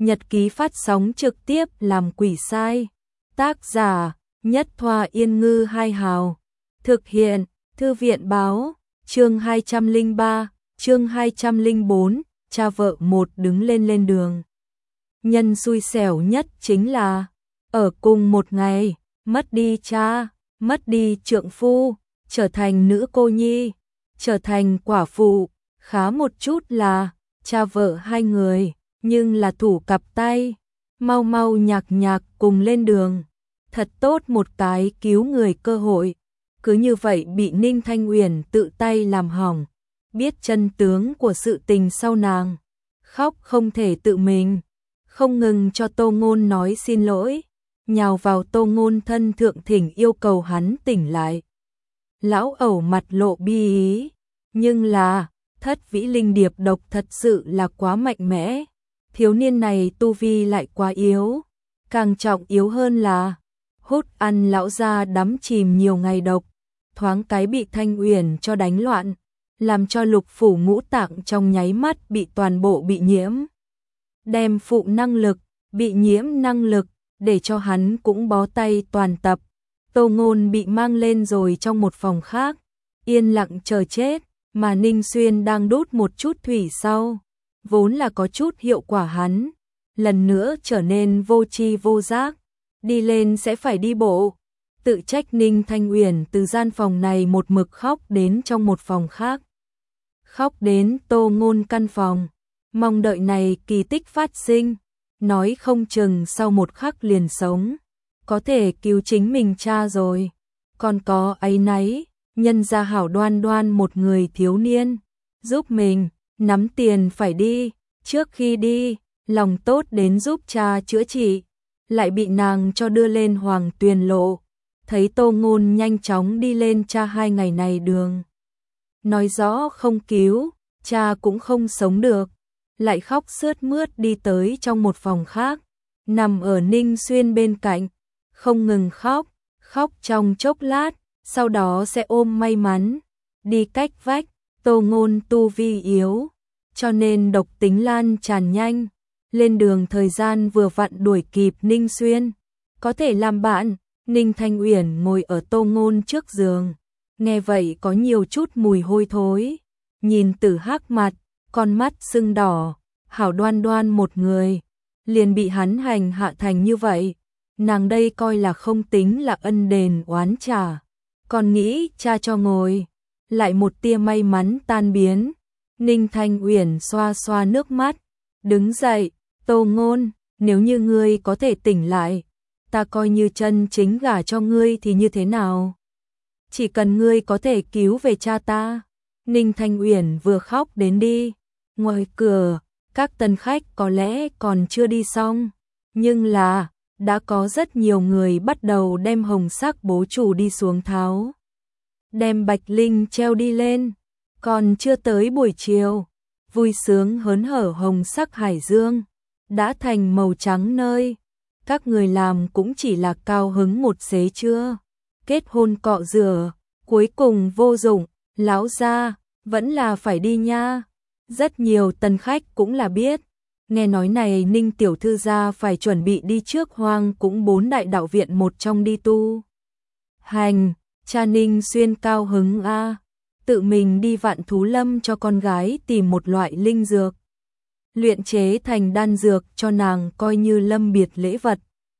nhật ký phát sóng trực tiếp làm quỷ sai. Tác giả Nhất Thoa Yên Ngư Hai Hào. Thực hiện Thư viện Báo. Chương 203, chương 204, cha vợ một đứng lên đường. Nhân xui xẻo nhất chính là ở cùng một ngày, mất đi cha, mất đi trượng phu, trở thành nữ cô nhi, trở thành quả phụ. Khá một chút là cha vợ hai người, nhưng là thủ cặp tay, mau mau nhạc nhạc cùng lên đường. Thật tốt một cái cứu người cơ hội, cứ như vậy bị Ninh Thanh Uyển tự tay làm hỏng. Biết chân tướng của sự tình sau nàng khóc không thể tự mình, không ngừng cho Tô Ngôn nói xin lỗi, nhào vào Tô Ngôn thân thượng thỉnh yêu cầu hắn tỉnh lại. Lão ẩu mặt lộ bi ý, nhưng là Thất Vĩ Linh Điệp độc thật sự là quá mạnh mẽ, thiếu niên này tu vi lại quá yếu, càng trọng yếu hơn là hút ăn lão gia đắm chìm nhiều ngày độc, thoáng cái bị Thanh Uyển cho đánh loạn, làm cho lục phủ ngũ tạng trong nháy mắt bị toàn bộ bị nhiễm. Đem phụ năng lực, bị nhiễm năng lực, để cho hắn cũng bó tay toàn tập. Tô Ngôn bị mang lên rồi trong một phòng khác, yên lặng chờ chết, mà Ninh Xuyên đang đút một chút thủy sau, vốn là có chút hiệu quả hắn, lần nữa trở nên vô tri vô giác, đi lên sẽ phải đi bộ. Tự trách Ninh Thanh Uyển từ gian phòng này một mực khóc đến trong một phòng khác, khóc đến Tô Ngôn căn phòng, mong đợi này kỳ tích phát sinh, nói không chừng sau một khắc liền sống, có thể cứu chính mình cha rồi. Còn có áy náy, nhân gia hảo đoan đoan một người thiếu niên, giúp mình, nắm tiền phải đi, trước khi đi, lòng tốt đến giúp cha chữa trị, lại bị nàng cho đưa lên Hoàng Tuyền Lộ. Thấy Tô Ngôn nhanh chóng đi lên cha 2 ngày này đường, nói rõ không cứu, cha cũng không sống được, lại khóc sướt mướt đi tới trong một phòng khác, nằm ở Ninh Xuyên bên cạnh, không ngừng khóc, khóc trong chốc lát, sau đó sẽ ôm may mắn, đi cách vách. Tô Ngôn tu vi yếu, cho nên độc tính lan tràn nhanh, lên đường thời gian vừa vặn đuổi kịp Ninh Xuyên, có thể làm bạn. Ninh Thanh Uyển ngồi ở Tô Ngôn trước giường, nghe vậy có nhiều chút mùi hôi thối, nhìn Tử Hắc mặt, con mắt sưng đỏ, hảo đoan đoan một người, liền bị hắn hành hạ thành như vậy, nàng đây coi là không tính là ân đền oán trả, còn nghĩ cha cho ngồi, lại một tia may mắn tan biến. Ninh Thanh Uyển xoa xoa nước mắt, đứng dậy, Tô Ngôn, nếu như ngươi có thể tỉnh lại, ta coi như chân chính gả cho ngươi thì như thế nào? Chỉ cần ngươi có thể cứu về cha ta. Ninh Thanh Uyển vừa khóc đến đi. Ngoài cửa, các tân khách có lẽ còn chưa đi xong, nhưng là đã có rất nhiều người bắt đầu đem hồng sắc bố chủ đi xuống tháo, đem bạch linh treo đi lên. Còn chưa tới buổi chiều, vui sướng hớn hở hồng sắc hải dương đã thành màu trắng nơi. Các người làm cũng chỉ là cao hứng một xế chưa, kết hôn cọ rửa, cuối cùng vô dụng, lão gia vẫn là phải đi nha. Rất nhiều tân khách cũng là biết, nghe nói này Ninh tiểu thư gia phải chuẩn bị đi trước Hoang cũng 4 đại đạo viện một trong đi tu hành, cha Ninh Xuyên cao hứng a, tự mình đi Vạn Thú Lâm cho con gái tìm một loại linh dược, luyện chế thành đan dược cho nàng coi như lâm biệt lễ vật.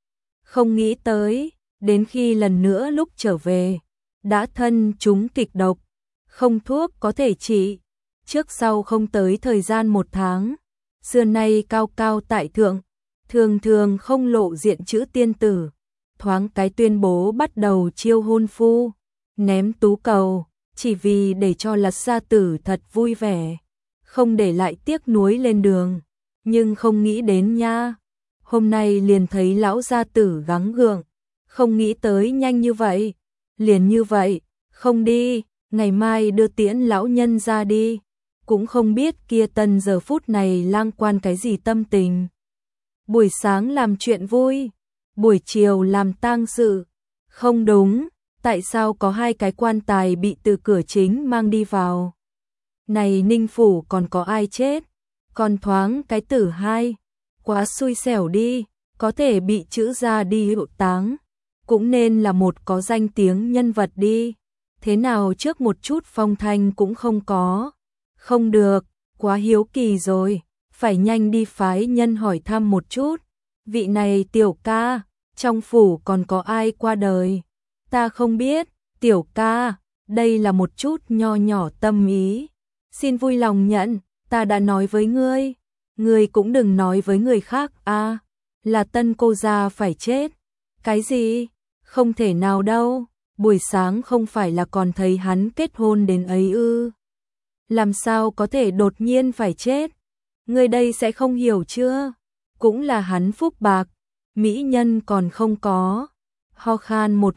Không nghĩ tới, đến khi lần nữa lúc trở về, đã thân chúng kịch độc, không thuốc có thể trị, trước sau không tới thời gian 1 tháng, xưa nay cao cao tại thượng, thường thường không lộ diện chữ tiên tử, thoáng cái tuyên bố bắt đầu chiêu hôn phu, ném tú cầu, chỉ vì để cho Lật gia tử thật vui vẻ, không để lại tiếc nuối lên đường. Nhưng không nghĩ đến nha, hôm nay liền thấy lão gia tử gắng gượng, không nghĩ tới nhanh như vậy, liền như vậy, không đi, ngày mai đưa tiễn lão nhân ra đi, cũng không biết kia tân giờ phút này lang quan cái gì tâm tình. Buổi sáng làm chuyện vui, buổi chiều làm tang sự, không đúng, tại sao có 2 cái quan tài bị từ cửa chính mang đi vào? Này Ninh phủ còn có ai chết? Còn thoáng cái Tử Hai, quá xui xẻo đi, có thể bị chữ ra đi hiệu táng, cũng nên là một có danh tiếng nhân vật đi, thế nào trước một chút phong thanh cũng không có. Không được, quá hiếu kỳ rồi, phải nhanh đi phái nhân hỏi thăm một chút. Vị này tiểu ca, trong phủ còn có ai qua đời? Ta không biết, tiểu ca, đây là một chút nho nhỏ tâm ý. Xin vui lòng nhận, ta đã nói với ngươi cũng đừng nói với người khác a. Là Tân cô gia phải chết. Cái gì? Không thể nào đâu, buổi sáng không phải là còn thấy hắn kết hôn đến ấy ư? Làm sao có thể đột nhiên phải chết? Ngươi đây sẽ không hiểu chưa? Cũng là hắn phúc bạc, mỹ nhân còn không có. Ho khan một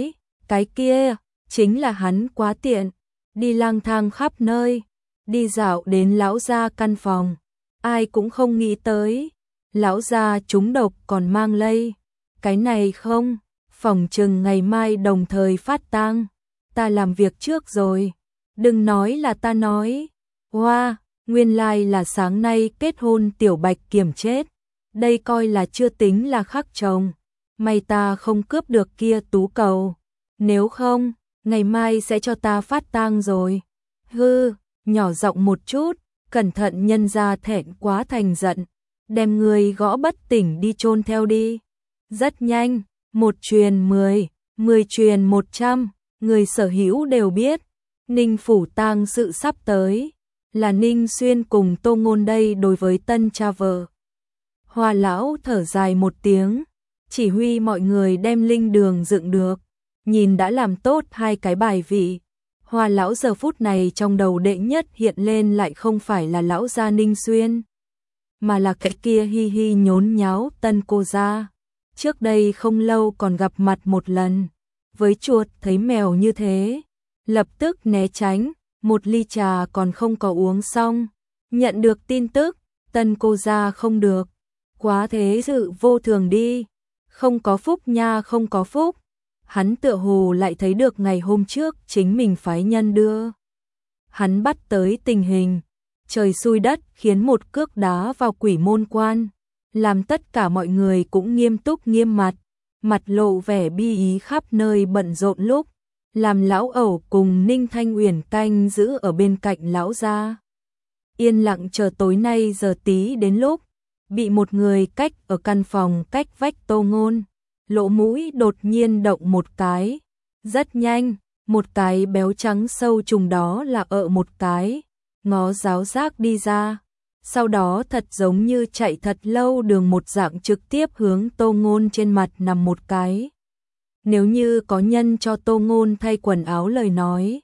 cái kia, chính là hắn quá tiện, đi lang thang khắp nơi, đi dạo đến lão gia căn phòng, ai cũng không nghĩ tới, lão gia trúng độc còn mang lây, cái này không, phỏng chừng ngày mai đồng thời phát tang, ta làm việc trước rồi, đừng nói là ta nói, hoa, nguyên lai là sáng nay kết hôn tiểu bạch kiểm chết, đây coi là chưa tính là khắc chồng, may ta không cướp được kia tú cầu, nếu không, ngày mai sẽ cho ta phát tang rồi. Hư, nhỏ giọng một chút, cẩn thận nhân ra thẹn quá thành giận, đem người gõ bất tỉnh đi chôn theo đi. Rất nhanh, 1 truyền 10, 10 truyền 100, người sở hữu đều biết, Ninh phủ tang sự sắp tới, là Ninh Xuyên cùng Tô Ngôn đây đối với tân cha vợ. Hoa lão thở dài một tiếng, chỉ huy mọi người đem linh đường dựng được, nhìn đã làm tốt 2 cái bài vị. Hoa lão giờ phút này trong đầu đệ nhất hiện lên lại không phải là lão gia Ninh Xuyên, mà là cái kia hi hi nhốn nháo tân cô gia. Trước đây không lâu còn gặp mặt một lần, với chuột thấy mèo như thế, lập tức né tránh, một ly trà còn không có uống xong, nhận được tin tức, tân cô gia không được, quá thế sự vô thường đi, không có phúc nha không có phúc. Hắn tựa hồ lại thấy được ngày hôm trước chính mình phái nhân đưa. Hắn bắt tới tình hình, trời xui đất khiến một cước đá vào quỷ môn quan, làm tất cả mọi người cũng nghiêm túc nghiêm mặt lộ vẻ bi ý khắp nơi bận rộn lúc, làm lão ẩu cùng Ninh Thanh Uyển canh giữ ở bên cạnh lão gia. Yên lặng chờ tối nay giờ tí đến lúc, bị một người cách ở căn phòng cách vách Tô Ngôn. Lỗ mũi đột nhiên động một cái, rất nhanh, một cái béo trắng sâu trùng đó là một cái, ngó giáo giác đi ra, sau đó thật giống như chạy thật lâu đường một dạng trực tiếp hướng Tô Ngôn trên mặt nằm một cái. Nếu như có nhân cho Tô Ngôn thay quần áo lời nói,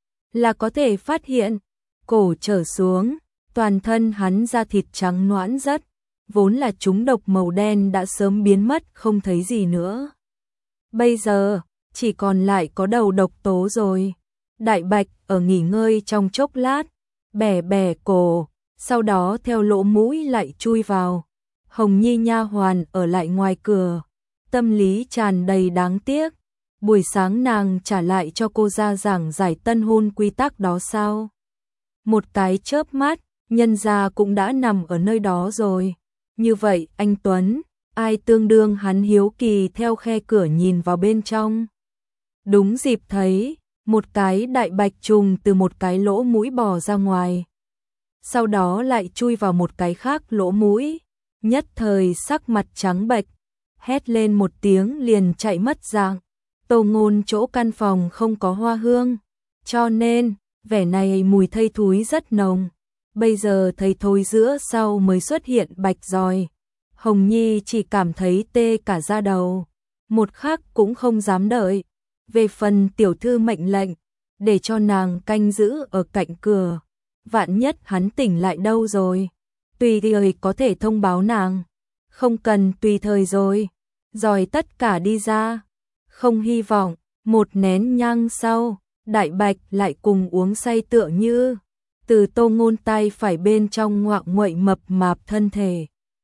là có thể phát hiện, cổ trở xuống, toàn thân hắn da thịt trắng nõn rất, vốn là chúng độc màu đen đã sớm biến mất không thấy gì nữa. Bây giờ, chỉ còn lại có đầu độc tố rồi. Đại Bạch ở nghỉ ngơi trong chốc lát, bẻ bẻ cổ, sau đó theo lỗ mũi lại chui vào. Hồng Nhi nha hoàn ở lại ngoài cửa, tâm lý tràn đầy đáng tiếc. Buổi sáng nàng trả lại cho cô ra giảng giải tân hôn quy tắc đó sao? Một cái chớp mắt, nhân gia cũng đã nằm ở nơi đó rồi. Như vậy anh Tuấn, ai tương đương hắn hiếu kỳ theo khe cửa nhìn vào bên trong. Đúng dịp thấy, một cái đại bạch trùng từ một cái lỗ mũi bò ra ngoài. Sau đó lại chui vào một cái khác lỗ mũi, nhất thời sắc mặt trắng bệch, hét lên một tiếng liền chạy mất dạng. Tô Ngôn chỗ căn phòng không có hoa hương, cho nên, vẻ này mùi thây thúi rất nồng. Bây giờ thấy thôi giữa sau mới xuất hiện bạch giòi. Hồng Nhi chỉ cảm thấy tê cả da đầu, một khắc cũng không dám đợi. Về phần tiểu thư mệnh lệnh, để cho nàng canh giữ ở cạnh cửa. Vạn nhất hắn tỉnh lại đâu rồi, tùy thời có thể thông báo nàng. Không cần tùy thời rồi, giòi tất cả đi ra. Không hy vọng, một nén nhang sau, Đại Bạch lại cùng uống say tựa như từ Tô Ngôn tay phải bên trong ngoạng nguậy mập mạp thân thể.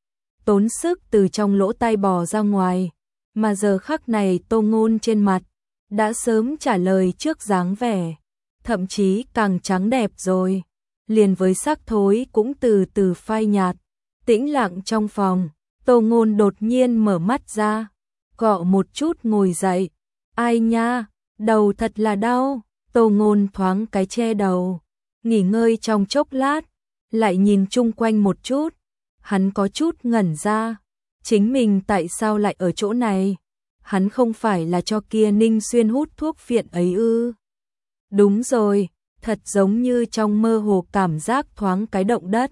Tốn sức từ trong lỗ tai bò ra ngoài, mà giờ khắc này Tô Ngôn trên mặt đã sớm trả lời trước dáng vẻ, thậm chí càng trắng đẹp rồi, liền với sắc thối cũng từ từ phai nhạt. Tĩnh lặng trong phòng, Tô Ngôn đột nhiên mở mắt ra, cọ một chút ngồi dậy. Ai nha, đầu thật là đau. Tô Ngôn thoáng cái che đầu, nghỉ ngơi trong chốc lát, lại nhìn chung quanh một chút. Hắn có chút ngẩn ra, chính mình tại sao lại ở chỗ này? Hắn không phải là cho kia Ninh Xuyên hút thuốc phiện ấy ư? Đúng rồi, thật giống như trong mơ hồ cảm giác thoáng cái động đất.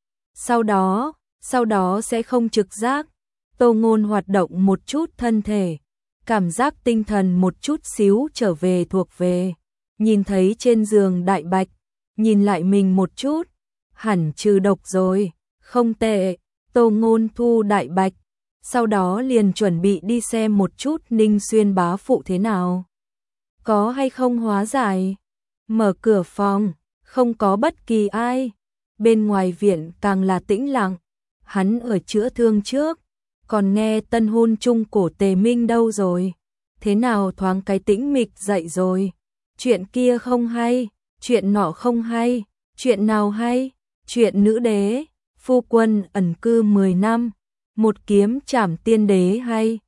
Sau đó sẽ không trực giác. Tô Ngôn hoạt động một chút thân thể, cảm giác tinh thần một chút xíu trở về thuộc về. Nhìn thấy trên giường Đại Bạch, nhìn lại mình một chút, hẳn trừ độc rồi, không tệ. Tô Ngôn thu Đại Bạch, sau đó liền chuẩn bị đi xem một chút Ninh Xuyên bá phụ thế nào. Có hay không hóa giải? Mở cửa phòng, không có bất kỳ ai. Bên ngoài viện càng là tĩnh lặng. Hắn ở chữa thương trước, còn nghe tân hôn chung cổ Tề Minh đâu rồi? Thế nào thoáng cái tĩnh mịch dậy rồi? Chuyện kia không hay, chuyện nọ không hay, chuyện nào hay? Chuyện nữ đế, phu quân ẩn cư 10 năm, một kiếm trảm tiên đế hay?